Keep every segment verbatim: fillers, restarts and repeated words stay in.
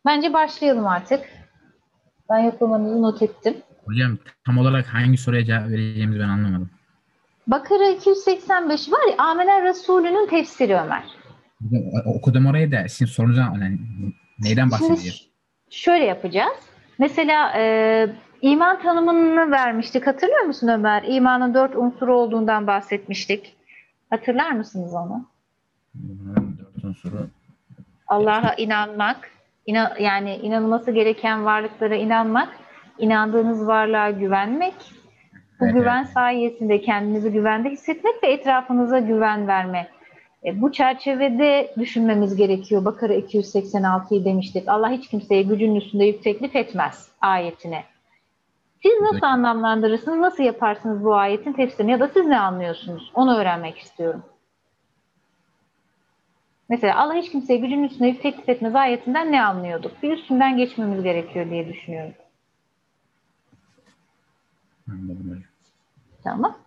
Bence başlayalım artık. Ben yoklamanızı not ettim. Hocam tam olarak hangi soruya cevap vereceğimizi ben anlamadım. Bakara iki yüz seksen beş var ya, Amener Resulü'nün tefsiri Ömer. Hocam, o- Okudum orayı da sizin sorunuza yani neyden Şimdi bahsedeceğiz? ş- şöyle yapacağız. Mesela e, iman tanımını vermiştik. Hatırlıyor musun Ömer? İmanın dört unsuru olduğundan bahsetmiştik. Hatırlar mısınız onu? Bunların dört unsuru. Allah'a inanmak, ina- yani inanılması gereken varlıklara inanmak, inandığınız varlığa güvenmek, bu Evet, evet. güven sayesinde kendinizi güvende hissetmek ve etrafınıza güven verme. E, bu çerçevede düşünmemiz gerekiyor. Bakara iki yüz seksen altıyı demiştik. Allah hiç kimseye gücünün üstünde yük teklif etmez ayetine. Siz Evet nasıl hocam. anlamlandırırsınız, nasıl yaparsınız bu ayetin tefsirini ya da siz ne anlıyorsunuz? Onu öğrenmek istiyorum. Mesela Allah hiç kimseye gücünün üstünde yük teklif etmez ayetinden ne anlıyorduk? Bir üstünden geçmemiz gerekiyor diye düşünüyorum. Anladım hocam. Tamam.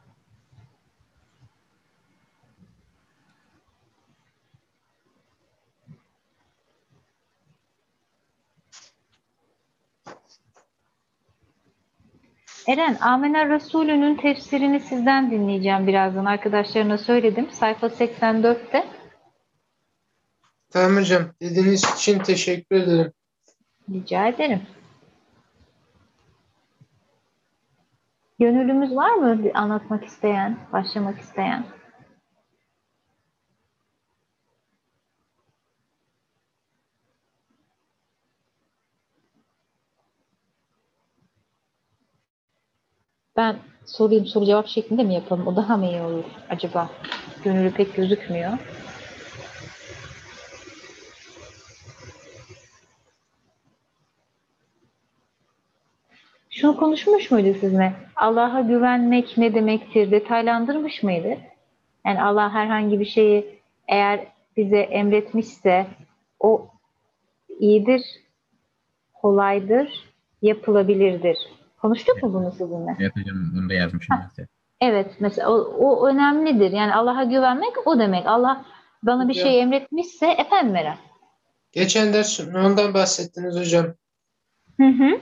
Eren, Amener Resulü'nün tefsirini sizden dinleyeceğim birazdan. Arkadaşlarına söyledim. Sayfa seksen dörtte. Tamam hocam. Dediğiniz için teşekkür ederim. Rica ederim. Gönüllümüz var mı anlatmak isteyen, başlamak isteyen? Ben sorayım, soru cevap şeklinde mi yapalım? O daha mı iyi olur acaba? Gönüllü pek gözükmüyor. Şunu konuşmuş muydu sizinle? Allah'a güvenmek ne demektir? Detaylandırmış mıydı? Yani Allah herhangi bir şeyi eğer bize emretmişse o iyidir, kolaydır, yapılabilirdir. Konuştuk Evet, mu bunu sizinle? evet hocam bunu da yazmışım Heh, ben size. evet, mesela o, o önemlidir. Yani Allah'a güvenmek o demek. Allah bana bir Hocam. şey emretmişse efendim Meral. Geçen ders ondan bahsettiniz hocam. Hı hı.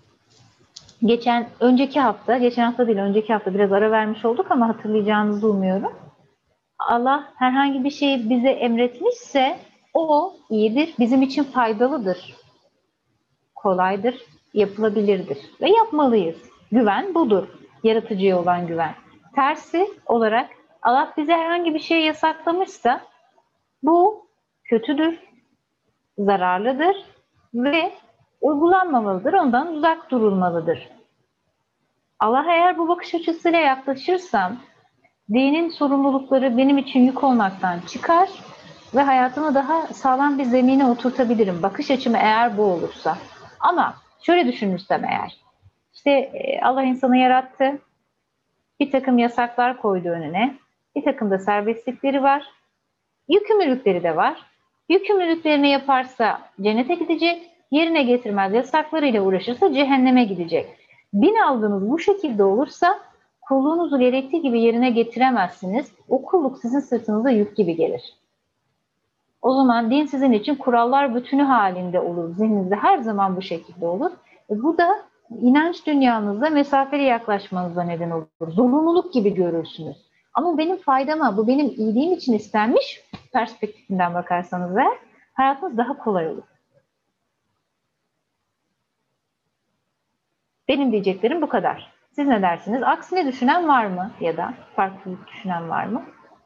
Geçen, önceki hafta, geçen hafta değil, önceki hafta biraz ara vermiş olduk ama hatırlayacağınızı umuyorum. Allah herhangi bir şeyi bize emretmişse o iyidir, bizim için faydalıdır, kolaydır, yapılabilirdir ve yapmalıyız. Güven budur, yaratıcıya olan güven. Tersi olarak Allah bize herhangi bir şey yasaklamışsa bu kötüdür, zararlıdır ve uygulanmamalıdır, ondan uzak durulmalıdır. Allah'a eğer bu bakış açısıyla yaklaşırsam, dinin sorumlulukları benim için yük olmaktan çıkar ve hayatımı daha sağlam bir zemine oturtabilirim. Bakış açım eğer bu olursa. Ama şöyle düşünürsem eğer, işte e, Allah insanı yarattı, bir takım yasaklar koydu önüne, bir takım da serbestlikleri var, yükümlülükleri de var. Yükümlülüklerini yaparsa cennete gidecek, yerine getirmez yasaklarıyla uğraşırsa cehenneme gidecek. Din algınız bu şekilde olursa kulluğunuzu gerektiği gibi yerine getiremezsiniz. O kulluk sizin sırtınıza yük gibi gelir. O zaman din sizin için kurallar bütünü halinde olur. Zihninizde her zaman bu şekilde olur. E bu da inanç dünyanızda mesafeli yaklaşmanıza neden olur. Zorunluluk gibi görürsünüz. Ama benim faydama, bu benim iyiliğim için istenmiş perspektifinden bakarsanız eğer hayatınız daha kolay olur. Benim diyeceklerim bu kadar. Siz ne dersiniz? Aksine düşünen var mı? Ya da farklı düşünen var mı?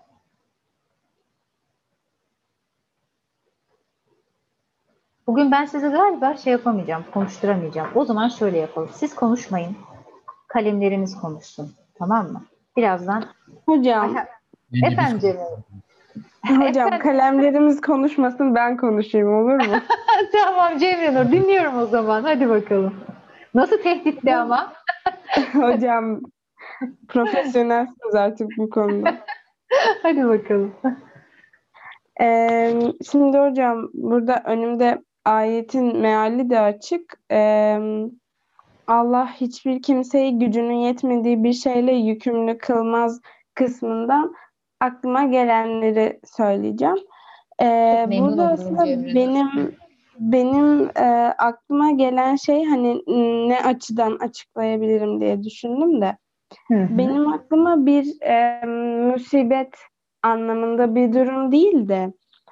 Bugün ben size galiba şey yapamayacağım, konuşturamayacağım. O zaman şöyle yapalım. Siz konuşmayın. Kalemleriniz konuşsun. Tamam mı? Birazdan. Hocam, Aha, Bence biz efendim Cemil. hocam Efendim. kalemlerimiz konuşmasın ben konuşayım olur mu? Tamam Cemil Nur. Dinliyorum o zaman. Hadi bakalım. Nasıl tehditli ama? Hocam profesyonelsiniz artık bu konuda. Hadi bakalım. Ee, şimdi hocam burada önümde ayetin meali de açık. Ee, Allah hiçbir kimseyi gücünün yetmediği bir şeyle yükümlü kılmaz kısmından aklıma gelenleri söyleyeceğim. Ee, Çok memnun burada olurum aslında Cemil Nur. benim benim e, aklıma gelen şey hani ne açıdan açıklayabilirim diye düşündüm de. Hı hı. Benim aklıma bir e, musibet anlamında bir durum değil de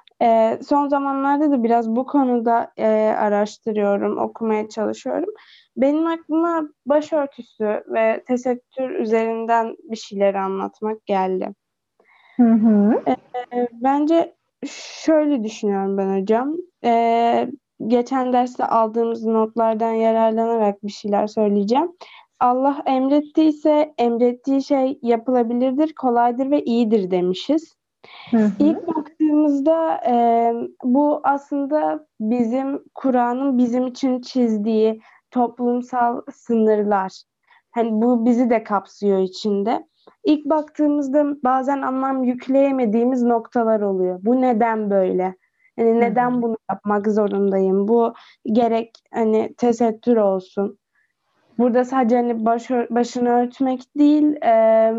e, son zamanlarda da biraz bu konuda e, araştırıyorum, okumaya çalışıyorum. Benim aklıma başörtüsü ve tesettür üzerinden bir şeyler anlatmak geldi. Hı hı. E, bence şöyle düşünüyorum ben hocam. E, geçen derste aldığımız notlardan yararlanarak bir şeyler söyleyeceğim. Allah emrettiyse emrettiği şey yapılabilirdir, kolaydır ve iyidir demişiz. Hı hı. İlk baktığımızda e, bu aslında bizim Kur'an'ın bizim için çizdiği toplumsal sınırlar. Hani bu bizi de kapsıyor içinde. İlk baktığımızda bazen anlam yükleyemediğimiz noktalar oluyor. Bu neden böyle? Hani Hı neden hı. bunu yapmak zorundayım? Bu gerek hani tesettür olsun. Burada sadece hani baş, başını örtmek değil, e,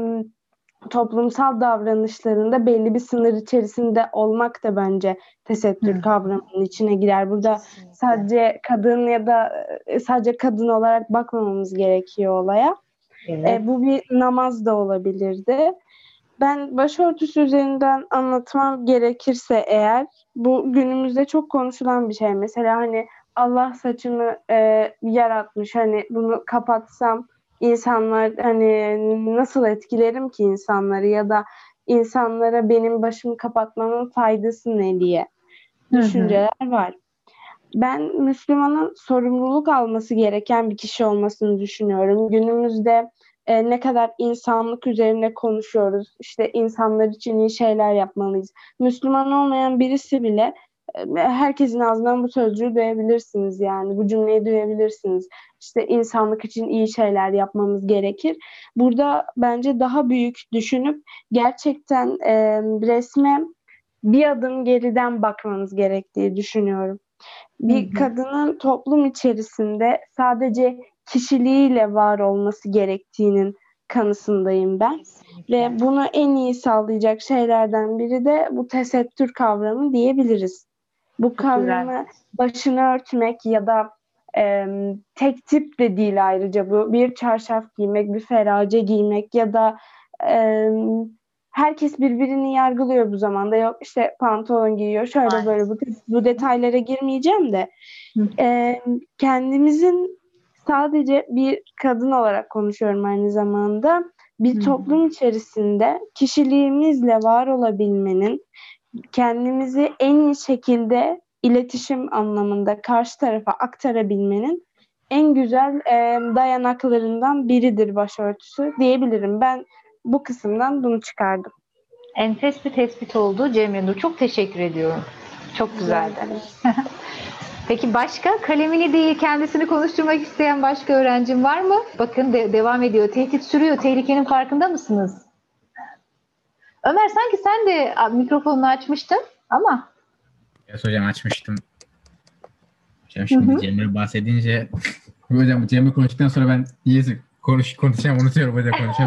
toplumsal davranışlarında belli bir sınır içerisinde olmak da bence tesettür Hı. kavramının içine girer. Burada Kesinlikle. sadece kadın ya da e, sadece kadın olarak bakmamamız gerekiyor olaya. Evet. E, bu bir namaz da olabilirdi. Ben başörtüsü üzerinden anlatmam gerekirse eğer bu günümüzde çok konuşulan bir şey. Mesela hani Allah saçımı e, yaratmış, hani bunu kapatsam insanlar hani nasıl etkilerim ki insanları ya da insanlara benim başımı kapatmamın faydası ne diye Hı hı. düşünceler var. Ben Müslümanın sorumluluk alması gereken bir kişi olmasını düşünüyorum. Günümüzde e, ne kadar insanlık üzerine konuşuyoruz. İşte insanlar için iyi şeyler yapmalıyız. Müslüman olmayan birisi bile e, herkesin ağzından bu sözcüğü duyabilirsiniz yani. Bu cümleyi duyabilirsiniz. İşte insanlık için iyi şeyler yapmamız gerekir. Burada bence daha büyük düşünüp gerçekten e, resme bir adım geriden bakmamız gerektiği düşünüyorum. Hı Bir hı. kadının toplum içerisinde sadece kişiliğiyle var olması gerektiğinin kanısındayım ben. Kesinlikle. Ve bunu en iyi sağlayacak şeylerden biri de bu tesettür kavramı diyebiliriz. Bu Çok güzel. kavramı başını örtmek ya da e, tek tip de değil ayrıca bu. Bir çarşaf giymek, bir ferace giymek ya da e, herkes birbirini yargılıyor bu zamanda. Yok işte pantolon giyiyor, şöyle böyle bu, bu detaylara girmeyeceğim de Hı. e, kendimizin sadece bir kadın olarak konuşuyorum aynı zamanda. Bir Hı hı. toplum içerisinde kişiliğimizle var olabilmenin, kendimizi en iyi şekilde iletişim anlamında karşı tarafa aktarabilmenin en güzel e, dayanaklarından biridir başörtüsü diyebilirim. Ben bu kısımdan bunu çıkardım. Enfes bir tespit oldu Cemre Nur. Çok teşekkür ediyorum. Çok Rica güzeldi. ederim. Peki başka kalemini değil kendisini konuşturmak isteyen başka öğrencim var mı? Bakın de- devam ediyor. Tehdit sürüyor. Tehlikenin farkında mısınız? Ömer sanki sen de a, mikrofonunu açmıştın ama. Evet hocam açmıştım. Hocam Hı şimdi hı. Cemre bahsedince hocam Cemre konuştuktan sonra ben niyeyse konuş, konuşacağım unutuyorum hocam konuşacağım.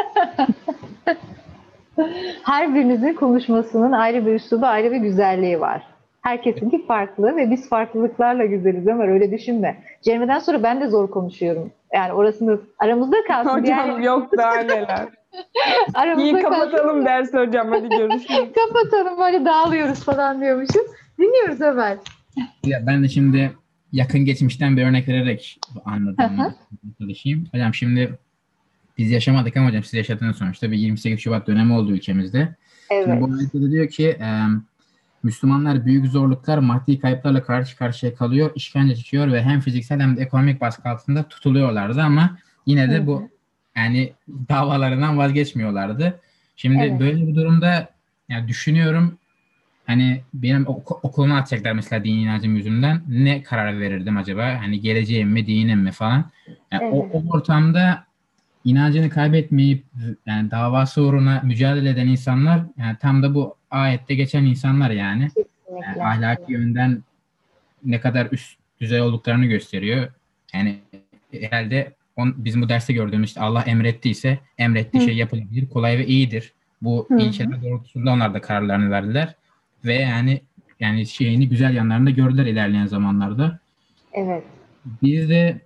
Her birinizin konuşmasının ayrı bir üslubu, ayrı bir güzelliği var. Herkesinki farklı ve biz farklılıklarla güzeliz Ömer, öyle düşünme. Cemre'den sonra ben de zor konuşuyorum. Yani orasını aramızda kalsın. Hocam yok daha neler. İyi Aramızda kalsın. kapatalım dersi hocam, hadi görüşürüz. Kapatalım, böyle dağılıyoruz falan diyormuşum. Dinliyoruz Ömer. Ya ben de şimdi yakın geçmişten bir örnek vererek Hı anladığımı hı. çalışayım. Hocam şimdi biz yaşamadık ama hocam siz yaşadığınız sonuçta bir yirmi sekiz Şubat dönemi oldu ülkemizde. Şimdi Evet. bu ayette de diyor ki e, Müslümanlar büyük zorluklar, maddi kayıplarla karşı karşıya kalıyor, işkence çekiyor ve hem fiziksel hem de ekonomik baskı altında tutuluyorlardı ama yine Hı de hı. bu yani davalarından vazgeçmiyorlardı. Şimdi Evet. böyle bir durumda yani düşünüyorum hani benim ok- okuluma atacaklar mesela dini inancım yüzünden ne karar verirdim acaba? Hani geleceğim mi, dinim mi falan. Yani o, Evet. o ortamda inancını kaybetmeyip yani davası uğruna mücadele eden insanlar yani tam da bu ayette geçen insanlar yani. Yani Kesinlikle. ahlaki yönden ne kadar üst düzey olduklarını gösteriyor. Yani herhalde on, bizim bu derste gördüğümüz işte Allah emrettiyse emrettiği Hı şey yapılabilir, kolay ve iyidir. Bu hı. ilkeler doğrultusunda onlar da kararlarını verdiler. Ve yani yani şeyini, güzel yanlarını da gördüler ilerleyen zamanlarda. Evet. Biz de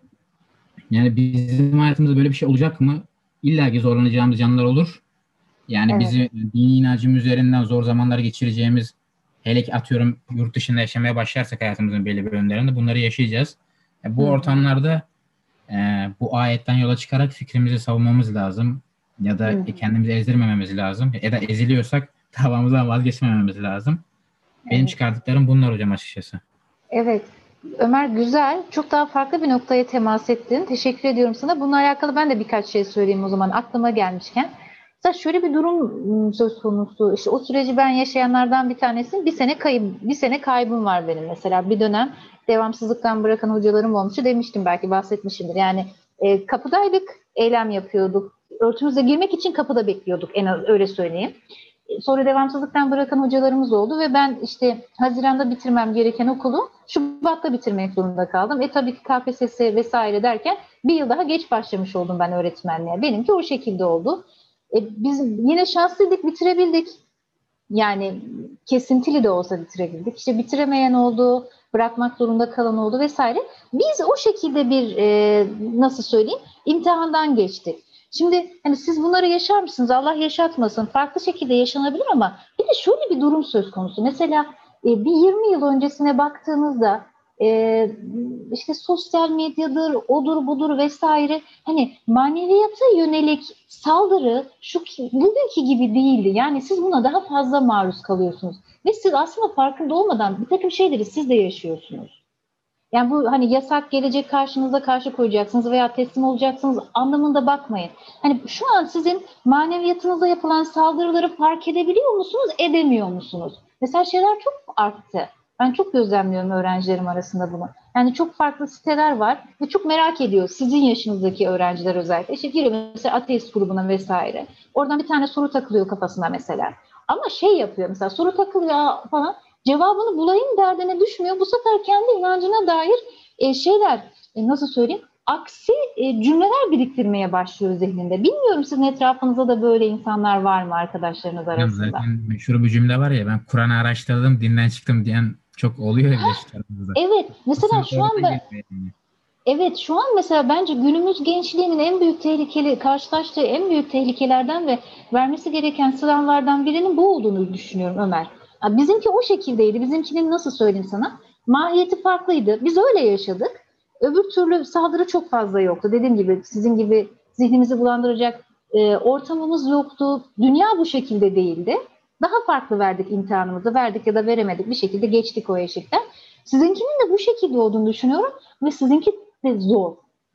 yani bizim hayatımızda böyle bir şey olacak mı? İlla ki zorlanacağımız yanlar olur. Yani Evet. bizi dini inancımız üzerinden zor zamanlar geçireceğimiz, hele ki atıyorum yurt dışında yaşamaya başlarsak hayatımızın belli bölümlerinde bunları yaşayacağız. E, bu Hı hı. ortamlarda e, bu ayetten yola çıkarak fikrimizi savunmamız lazım. Ya da Hı hı. kendimizi ezdirmememiz lazım. Ya da eziliyorsak davamızdan vazgeçmememiz lazım. Benim Evet. çıkardıklarım bunlar hocam açıkçası. Evet. Ömer, güzel. Çok daha farklı bir noktaya temas ettin. Teşekkür ediyorum sana. Bununla alakalı ben de birkaç şey söyleyeyim o zaman aklıma gelmişken. Mesela şöyle bir durum ım, söz konusu. İşte o süreci ben yaşayanlardan bir tanesiyim. Bir sene kayıp, bir sene kaybım var benim mesela. Bir dönem devamsızlıktan bırakan hocalarım olmuştu. Demiştim, belki bahsetmişimdir. Yani e, kapıdaydık, eylem yapıyorduk. Örtümüze girmek için kapıda bekliyorduk, en az öyle söyleyeyim. Sonra devamsızlıktan bırakan hocalarımız oldu ve ben işte Haziran'da bitirmem gereken okulu Şubat'ta bitirmek zorunda kaldım. E tabii ki K P S S vesaire derken bir yıl daha geç başlamış oldum ben öğretmenliğe. Benimki o şekilde oldu. E, biz yine şanslıydık, bitirebildik. Yani kesintili de olsa bitirebildik. İşte bitiremeyen oldu, bırakmak zorunda kalan oldu vesaire. Biz o şekilde bir e, nasıl söyleyeyim, imtihandan geçtik. Şimdi hani siz bunları yaşar mısınız? Allah yaşatmasın. Farklı şekilde yaşanabilir ama bir de şöyle bir durum söz konusu. Mesela e, bir yirmi yıl öncesine baktığınızda e, işte sosyal medyadır, odur budur vesaire, hani maneviyata yönelik saldırı şu bugünkü gibi değildi. Yani siz buna daha fazla maruz kalıyorsunuz. Ve siz aslında farkında olmadan bir takım şeyleri siz de yaşıyorsunuz. Yani bu hani yasak gelecek, karşınıza karşı koyacaksınız veya teslim olacaksınız anlamında bakmayın. Hani şu an sizin maneviyatınıza yapılan saldırıları fark edebiliyor musunuz, edemiyor musunuz? Mesela şeyler çok arttı. Ben çok gözlemliyorum öğrencilerim arasında bunu. Yani çok farklı siteler var ve çok merak ediyor sizin yaşınızdaki öğrenciler özellikle. İşte giriyor mesela ateist grubuna vesaire. Oradan bir tane soru takılıyor kafasına mesela. Ama şey yapıyor mesela, soru takılıyor falan. Cevabını bulayım derdine düşmüyor. Bu sefer kendi inancına dair e, şeyler, e, nasıl söyleyeyim, aksi e, cümleler biriktirmeye başlıyor zihninde. Bilmiyorum, sizin etrafınızda da böyle insanlar var mı arkadaşlarınız Hocam arasında? zaten meşhur bir cümle var ya, ben Kur'an'ı araştırdım, dinden çıktım diyen çok oluyor ya yaşlarımızda. Evet, mesela Aslında şu oradan anda geliyor yani. evet şu an mesela bence günümüz gençliğinin en büyük tehlikeli, karşılaştığı en büyük tehlikelerden ve vermesi gereken sınavlardan birinin bu olduğunu düşünüyorum Ömer. Ya bizimki o şekildeydi. Bizimkinin nasıl söyleyeyim sana? Mahiyeti farklıydı. Biz öyle yaşadık. Öbür türlü saldırı çok fazla yoktu. Dediğim gibi sizin gibi zihnimizi bulandıracak e, ortamımız yoktu. Dünya bu şekilde değildi. Daha farklı verdik imtihanımızı. Verdik ya da veremedik. Bir şekilde geçtik o eşikten. Sizinkinin de bu şekilde olduğunu düşünüyorum ve sizinki de zor.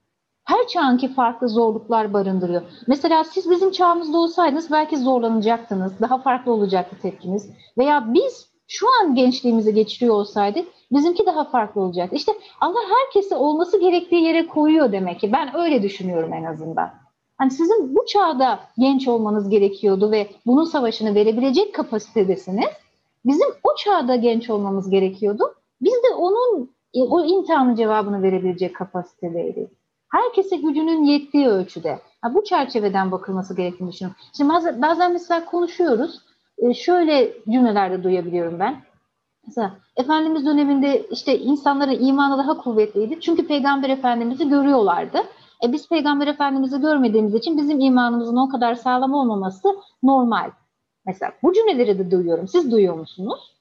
Her çağınki farklı zorluklar barındırıyor. Mesela siz bizim çağımızda olsaydınız belki zorlanacaktınız. Daha farklı olacaktı tepkiniz. Veya biz şu an gençliğimizi geçiriyor olsaydık bizimki daha farklı olacaktı. İşte Allah herkesi olması gerektiği yere koyuyor demek ki. Ben öyle düşünüyorum en azından. Hani sizin bu çağda genç olmanız gerekiyordu ve bunun savaşını verebilecek kapasitedesiniz. Bizim o çağda genç olmamız gerekiyordu. Biz de onun o imtihanın cevabını verebilecek kapasitedeydik. Herkese gücünün yettiği ölçüde. Ha, bu çerçeveden bakılması gerektiğini düşünüyorum. Şimdi bazen, bazen mesela konuşuyoruz. E, şöyle cümlelerde duyabiliyorum ben. Mesela Efendimiz döneminde işte insanların imanı daha kuvvetliydi. Çünkü Peygamber Efendimiz'i görüyorlardı. E, biz Peygamber Efendimiz'i görmediğimiz için bizim imanımızın o kadar sağlam olmaması normal. Mesela bu cümleleri de duyuyorum. Siz duyuyor musunuz?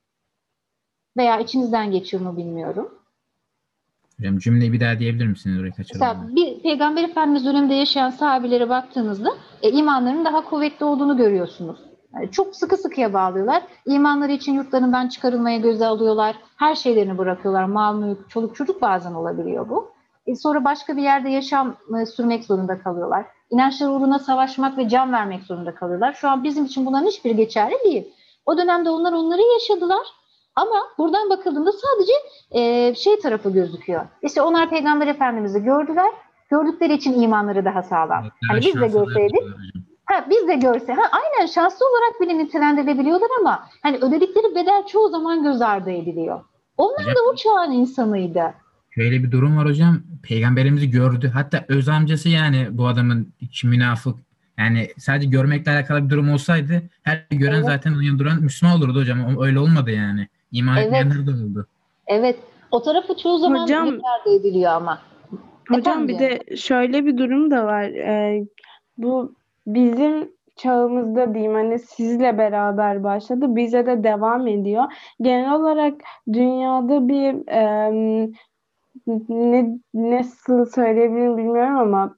Veya içinizden geçiyor mu bilmiyorum. Hocam cümleyi bir daha diyebilir misiniz? Orayı kaçırdım Mesela ben. bir Peygamber Efendimiz döneminde yaşayan sahabilere baktığınızda e, imanlarının daha kuvvetli olduğunu görüyorsunuz. Yani çok sıkı sıkıya bağlıyorlar. İmanları için yurtlarından çıkarılmaya göze alıyorlar. Her şeylerini bırakıyorlar. Mal, mülk, çoluk çocuk bazen olabiliyor bu. E, sonra başka bir yerde yaşam e, sürmek zorunda kalıyorlar. İnançları uğruna savaşmak ve can vermek zorunda kalıyorlar. Şu an bizim için bunların hiçbiri geçerli değil. O dönemde onlar onları yaşadılar. Ama buradan bakıldığında sadece e, şey tarafı gözüküyor. İşte onlar Peygamber Efendimiz'i gördüler. Gördükleri için imanları daha sağlam. Evet, daha Hani biz de şanslılar görseydik, diyorlar hocam. ha biz de görse, ha aynen şanslı olarak bile nitelendirilebiliyorlar ama hani ödedikleri bedel çoğu zaman göz ardı ediliyor. Onlar Hocam da o çağın insanıydı. şöyle bir durum var hocam. Peygamberimizi gördü. Hatta öz amcası, yani bu adamın içi münafık. Yani sadece görmekle alakalı bir durum olsaydı her gören Evet. zaten onun yanında duran Müslüman olurdu hocam. O öyle olmadı yani. İman Evet, etmeyenler de oldu. evet. O tarafı çoğu zaman Hocam göz ardı ediliyor ama. Hocam Efendim bir canım. de şöyle bir durum da var. Ee, bu bizim çağımızda diyeyim hani sizle beraber başladı. Bize de devam ediyor. Genel olarak dünyada bir em, ne nasıl söyleyebilirim bilmiyorum ama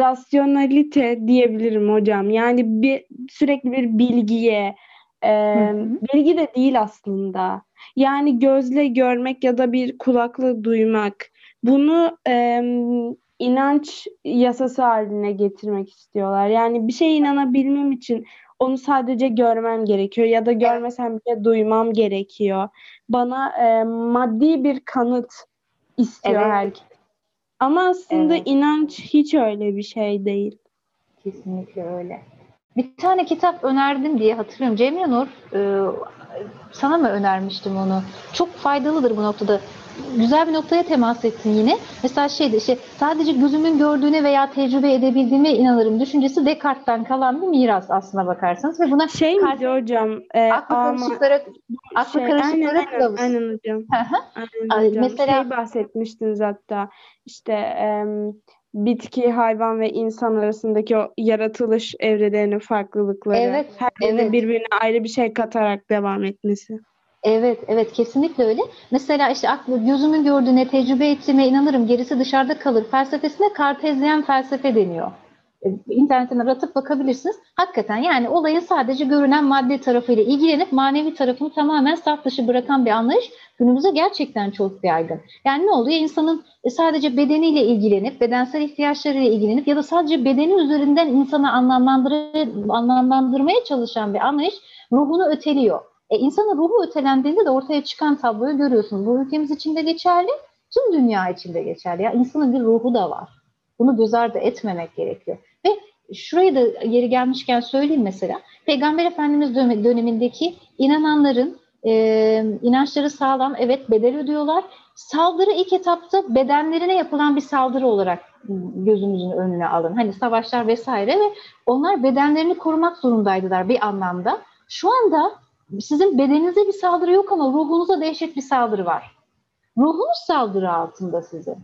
rasyonalite diyebilirim hocam. Yani bir sürekli bir bilgiye Hı em, hı. bilgi de değil aslında. Yani gözle görmek ya da bir kulakla duymak. Bunu em, inanç yasası haline getirmek istiyorlar. Yani bir şeye inanabilmem için onu sadece görmem gerekiyor ya da Evet, görmesem bile duymam gerekiyor. Bana e, maddi bir kanıt istiyor evet, herkes. Ama aslında evet. inanç hiç öyle bir şey değil. Kesinlikle öyle. Bir tane kitap önerdim diye hatırlıyorum. Cemre Nur, e, sana mı önermiştim onu? Çok faydalıdır bu noktada. Güzel bir noktaya temas ettin yine. Mesela şeyde işte sadece gözümün gördüğüne veya tecrübe edebildiğime inanırım düşüncesi Descartes'ten kalan bir miras aslına bakarsanız ve buna Şey miydi karşı hocam? E, aklı ama karışıklara aklı şey aynen karışıklara aynen kılavuz. aynen hocam. Hı hı. Aynen Ay, hocam. Mesela Şey bahsetmiştiniz hatta işte em, bitki, hayvan ve insan arasındaki o yaratılış evrelerinin farklılıkları. evet, Her birinin evet. birbirine ayrı bir şey katarak devam etmesi. Evet, evet kesinlikle öyle. Mesela işte aklı gözümün gördüğüne, tecrübe ettiğime inanırım, gerisi dışarıda kalır felsefesine Kartezyen felsefe deniyor. E, İnternetten aratıp bakabilirsiniz. Hakikaten yani olayın sadece görünen madde tarafıyla ilgilenip manevi tarafını tamamen saf dışı bırakan bir anlayış günümüzde gerçekten çok yaygın. Yani ne oluyor? İnsanın e, sadece bedeniyle ilgilenip, bedensel ihtiyaçlarıyla ilgilenip ya da sadece bedeni üzerinden insana anlamlandır anlamlandırmaya çalışan bir anlayış ruhunu öteliyor. E, insanın ruhu ötelendiğinde de ortaya çıkan tabloyu görüyorsunuz. Bu ülkemiz için de geçerli, tüm dünya için de geçerli. Ya insanın bir ruhu da var. Bunu göz ardı etmemek gerekiyor. Ve şurayı da yeri gelmişken söyleyeyim mesela. Peygamber Efendimiz dönemindeki inananların e, inançları sağlam, evet bedel ödüyorlar. Saldırı ilk etapta bedenlerine yapılan bir saldırı olarak gözümüzün önüne alın. Hani savaşlar vesaire ve onlar bedenlerini korumak zorundaydılar bir anlamda. Şu anda sizin bedeninize bir saldırı yok ama ruhunuza dehşet bir saldırı var. Ruhunuz saldırı altında sizin.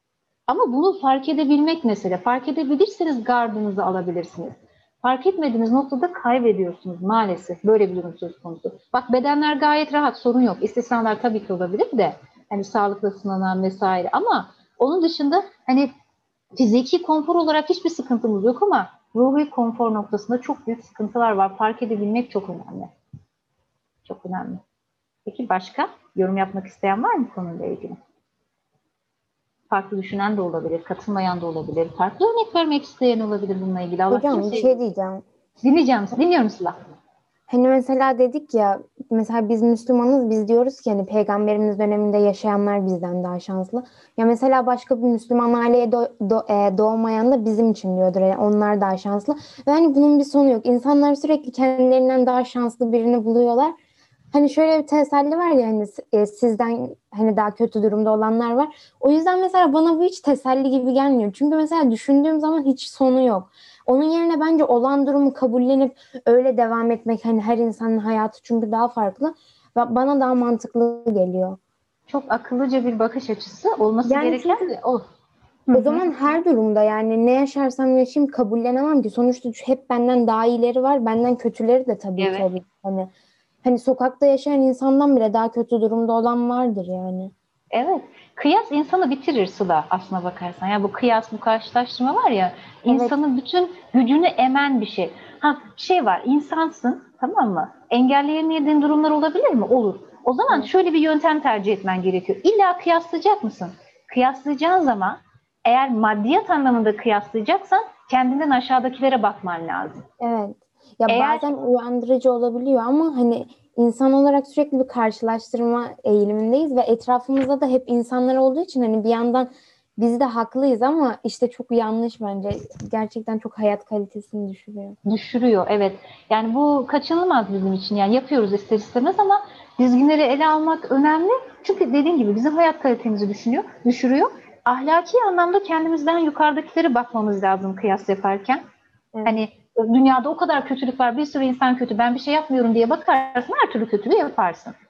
Ama bunu fark edebilmek mesele. Fark edebilirseniz gardınızı alabilirsiniz. Fark etmediğiniz noktada kaybediyorsunuz maalesef. Böyle bir durum söz konusu. Bak bedenler gayet rahat, sorun yok. İstisnalar tabii ki olabilir de. Hani sağlıkla sınanan vesaire. Ama onun dışında hani fiziki konfor olarak hiçbir sıkıntımız yok ama ruhi konfor noktasında çok büyük sıkıntılar var. Fark edebilmek çok önemli. Çok önemli. Peki başka yorum yapmak isteyen var mı konuyla ilgili? Farklı düşünen de olabilir, katılmayan da olabilir. Farklı örnek vermek isteyen olabilir bununla ilgili. Allah Hocam bir kimseyi... şey diyeceğim. Dinleyeceğim, dinliyorum Sıla. Hani mesela dedik ya, mesela biz Müslümanız, biz diyoruz ki hani peygamberimiz döneminde yaşayanlar bizden daha şanslı. Ya mesela başka bir Müslüman aileye do- do- e, doğmayan da bizim için diyordur. Yani onlar daha şanslı. Ve hani bunun bir sonu yok. İnsanlar sürekli kendilerinden daha şanslı birini buluyorlar. Hani şöyle bir teselli var ya, hani e, sizden hani daha kötü durumda olanlar var. O yüzden mesela bana bu hiç teselli gibi gelmiyor. Çünkü mesela düşündüğüm zaman hiç sonu yok. Onun yerine bence olan durumu kabullenip öyle devam etmek, hani her insanın hayatı çünkü daha farklı ve bana daha mantıklı geliyor. Çok akıllıca bir bakış açısı olması Yani gereken çünkü de o. Hı o hı. zaman her durumda yani ne yaşarsam yaşayayım kabullenemem ki. Sonuçta hep benden daha iyileri var, benden kötüleri de tabii ki Evet. olur. Hani hani sokakta yaşayan insandan bile daha kötü durumda olan vardır yani. Evet. Kıyas insanı bitirir Sıla aslına bakarsan. Yani bu kıyas, bu karşılaştırma var ya Evet. insanın bütün gücünü emen bir şey. Ha şey var, insansın tamam mı? Engelleyemediğin durumlar olabilir mi? Olur. O zaman Evet. şöyle bir yöntem tercih etmen gerekiyor. İlla kıyaslayacak mısın? Kıyaslayacağın zaman eğer maddiyat anlamında kıyaslayacaksan kendinden aşağıdakilere bakman lazım. Evet. Ya Eğer bazen uyandırıcı olabiliyor ama hani insan olarak sürekli bir karşılaştırma eğilimindeyiz ve etrafımızda da hep insanlar olduğu için hani bir yandan biz de haklıyız ama işte çok yanlış bence. Gerçekten çok hayat kalitesini düşürüyor. düşürüyor, evet. Yani bu kaçınılmaz bizim için. Yani yapıyoruz ister istemez ama dizginleri ele almak önemli. Çünkü dediğim gibi bizim hayat kalitemizi düşünüyor, düşürüyor. Ahlaki anlamda kendimizden yukarıdakilere bakmamız lazım kıyas yaparken. Evet. Hani dünyada o kadar kötülük var, bir sürü insan kötü, ben bir şey yapmıyorum diye bakarsın, her türlü kötülüğü yaparsın.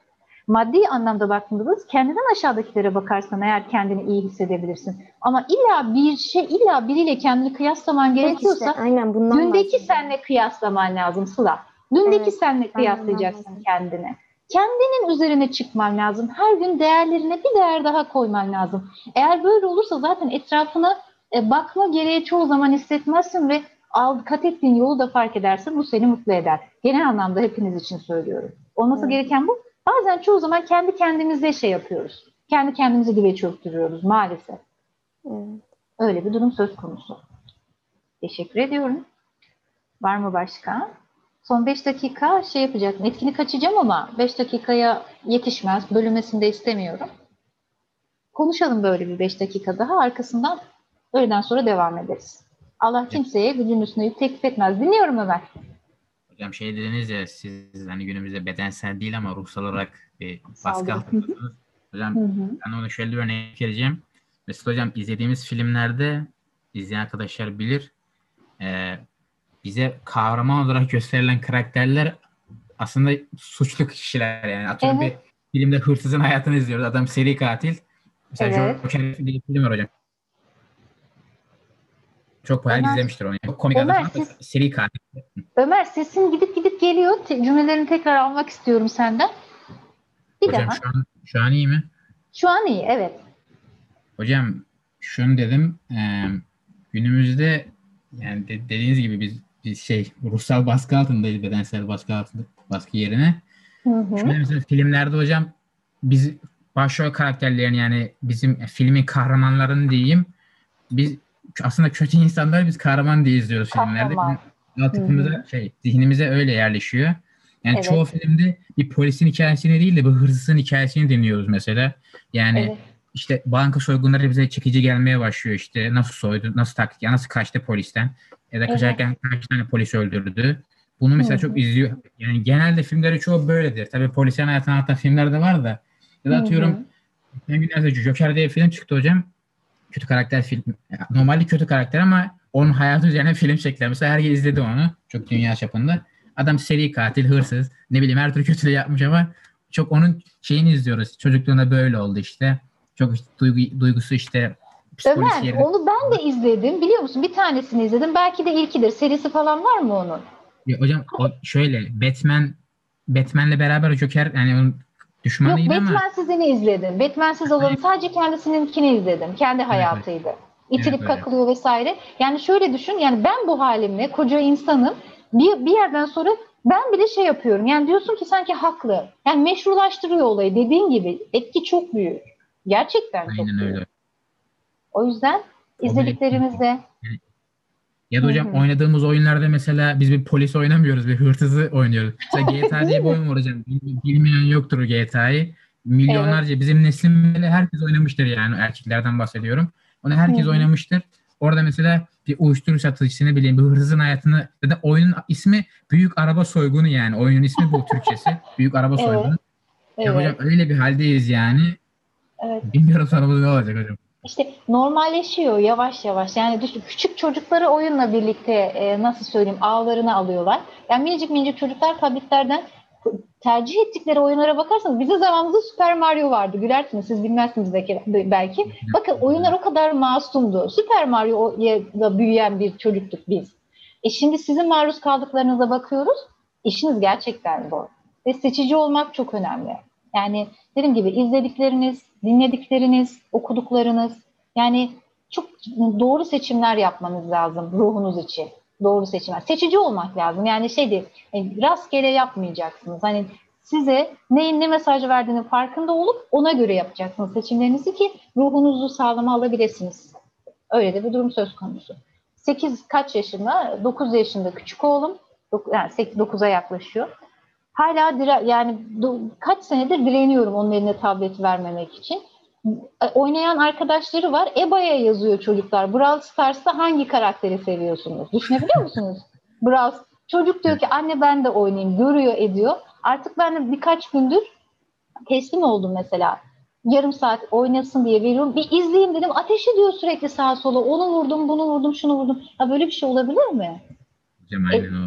Maddi anlamda baktığında kendinden aşağıdakilere bakarsan eğer kendini iyi hissedebilirsin. Ama illa bir şey, illa biriyle kendini kıyaslaman gerekiyorsa işte, aynen bundan dündeki bahsediyorum. senle kıyaslaman lazım Sıla. Dündeki Evet, senle ben kıyaslayacaksın bundan kendini. Kendinin üzerine çıkman lazım. Her gün değerlerine bir değer daha koyman lazım. Eğer böyle olursa zaten etrafına e, bakma gereği çoğu zaman hissetmezsin ve al, kat ettiğin yolu da fark edersin. Bu seni mutlu eder. Genel anlamda hepiniz için söylüyorum. Olması Evet. gereken bu. Bazen çoğu zaman kendi kendimize şey yapıyoruz. Kendi kendimize dibe çöktürüyoruz maalesef. Evet. Öyle bir durum söz konusu. Teşekkür ediyorum. Var mı başka? Son beş dakika şey yapacaktım. Etkinlik açacağım ama beş dakikaya yetişmez. Bölünmesini de istemiyorum. Konuşalım böyle bir beş dakika daha. Arkasından öğleden sonra devam ederiz. Allah kimseye gücün üstüne yük teklif etmez. Dinliyorum Ömer. Hocam şey dediniz ya, siz hani günümüzde bedensel değil ama ruhsal olarak bir baskı Saldırı. altındasınız. Hocam Hı hı. ben ona şöyle bir örnek vereceğim. Mesela hocam izlediğimiz filmlerde izleyen arkadaşlar bilir. e, bize kahraman olarak gösterilen karakterler aslında suçlu kişiler yani. Atıyorum Evet. bir filmde hırsızın hayatını izliyoruz. Adam seri katil. Mesela Evet. Joker diye bir film var hocam. Çok bayağı Ömer, izlemiştir onu. Çok komik Ömer, adam falan da siz- seri katil. Ömer sesin gidip gidip geliyor. Te- cümlelerini tekrar almak istiyorum senden. Bir Hocam daha. şu an, şu an iyi mi? Şu an iyi, evet. Hocam şunu dedim, e, günümüzde yani de- dediğiniz gibi biz, biz şey ruhsal baskı altındayız, bedensel baskı altında, baskı yerine. Hı hı. Şöyle mesela filmlerde hocam biz başrol karakterlerin yani bizim filmin kahramanlarını diyeyim, biz aslında kötü insanlar, biz kahraman diye izliyoruz filmlerde. Kahraman. Bizim altyapımıza Hı hı. şey zihnimize öyle yerleşiyor. Yani Evet. çoğu filmde bir polisin hikayesini değil de bir hırsızın hikayesini dinliyoruz mesela. Yani Evet. işte banka soygunları bize çekici gelmeye başlıyor, işte nasıl soydu, nasıl taktik, ya nasıl kaçtı polisten ya da Evet. kaçarken kaç tane polis öldürdü. Bunu mesela Hı hı. çok izliyor. Yani genelde filmleri çoğu böyledir. Tabii polisiyen hayatını anlatan filmler de var da. Ya da Hı atıyorum hı. geçen günlerde Joker diye bir film çıktı hocam. Kötü karakter film. Ya, normalde kötü karakter ama onun hayatı üzerine film çektiler. Mesela herkes izledi onu. Çok dünya çapında. Adam seri katil, hırsız. Ne bileyim her türlü kötülüğü yapmış ama çok onun şeyini izliyoruz. Çocukluğunda böyle oldu işte. Çok işte duygu, duygusu işte psikolojisi Ömer, yerine. onu ben de izledim. Biliyor musun? Bir tanesini izledim. Belki de ilkidir. Serisi falan var mı onun? Ya hocam o şöyle Batman Batman'le beraber Joker yani onun Yok, düşmanıydı ama Batman'sizini izledim. Batman'siz olanı sadece kendisininkini izledim. Kendi evet hocam. hayatıydı. Evet İtilip hocam. kakılıyor vesaire. Yani şöyle düşün. Yani ben bu halimle koca insanım. Bir, bir yerden sonra ben bile şey yapıyorum. Yani diyorsun ki sanki haklı. Yani meşrulaştırıyor olayı. Dediğin gibi etki çok büyük. Gerçekten çok Aynen büyük. öyle. O yüzden O bile izlediklerimizde ya da Hı hocam hı. oynadığımız oyunlarda mesela biz bir polis oynamıyoruz, bir hırsızı oynuyoruz. Mesela G T A Değil diye bir mi? oyun var hocam. Bil- Bilmeyen yoktur o G T A'yı. Evet. Milyonlarca bizim neslimizde herkes oynamıştır yani, erkeklerden bahsediyorum. Onu Hı herkes hı. oynamıştır. Orada mesela bir uyuşturucu satıcısını bileyim, bir hırsızın hayatını ya da oyunun ismi Büyük Araba Soygunu yani. Oyunun ismi bu Türkçesi. Büyük Araba Evet. Soygunu. Ya hocam Evet. öyle bir haldeyiz yani. Evet. Bilmiyorum sonumuz ne olacak hocam. İşte normalleşiyor yavaş yavaş. Yani düşün, küçük çocukları oyunla birlikte e, nasıl söyleyeyim ağlarına alıyorlar. Yani minicik minicik çocuklar tabletlerden tercih ettikleri oyunlara bakarsanız bizim zamanımızda Super Mario vardı. Gülersiniz, siz bilmezsiniz belki. belki. Bakın oyunlar o kadar masumdu. Super Mario'ya büyüyen bir çocuktuk biz. E şimdi sizin maruz kaldıklarınıza bakıyoruz. İşiniz gerçekten zor. Ve seçici olmak çok önemli. Yani dediğim gibi izledikleriniz, dinledikleriniz, okuduklarınız, yani çok doğru seçimler yapmanız lazım ruhunuz için. Doğru seçimler. Seçici olmak lazım. Yani şey değil, yani rastgele yapmayacaksınız. Hani size neyin ne mesaj verdiğinin farkında olup ona göre yapacaksınız seçimlerinizi ki ruhunuzu sağlama alabilirsiniz. Öyle de bir durum söz konusu. sekiz kaç yaşında? dokuz yaşında küçük oğlum. Yani dokuza yaklaşıyor. Hala dire yani do, kaç senedir direniyorum onun eline tablet vermemek için. E, oynayan arkadaşları var. E B A'ya yazıyor çocuklar. Brawl Stars'ta hangi karakteri seviyorsunuz? Düşünebiliyor musunuz? Brawl Çocuk diyor ki anne ben de oynayayım. Görüyor ediyor. Artık ben de birkaç gündür teslim oldum mesela. Yarım saat oynasın diye veriyorum. Bir izleyeyim dedim. Ateş ediyor sürekli sağa sola. Onu vurdum, bunu vurdum, şunu vurdum. Ha böyle bir şey olabilir mi? Hocam E, aynen o.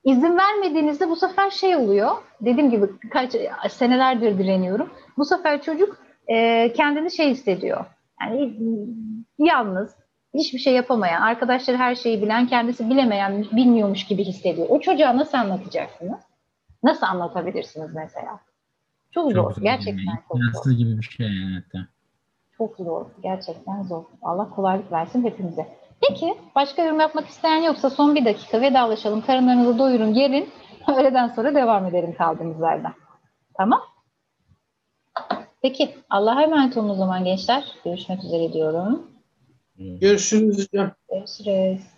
İzin vermediğinizde bu sefer şey oluyor. Dediğim gibi kaç senelerdir direniyorum. Bu sefer çocuk e, kendini şey hissediyor. Yani yalnız, hiçbir şey yapamayan, arkadaşları her şeyi bilen, kendisi bilemeyen, bilmiyormuş gibi hissediyor. O çocuğa nasıl anlatacaksınız? Nasıl anlatabilirsiniz mesela? Çok Çok zor. zor. Gerçekten Yani. çok zor. İmkansız gibi bir şey yani hatta. Çok zor. Gerçekten zor. Allah kolaylık versin hepimize. Peki başka yorum yapmak isteyen yoksa son bir dakika vedalaşalım. Karınlarınızı doyurun, gelin. Öğleden sonra devam edelim kaldığımız yerden. Tamam? Peki. Allah'a emanet olun o zaman gençler. Görüşmek üzere diyorum. Görüşürüz hocam. Görüşürüz.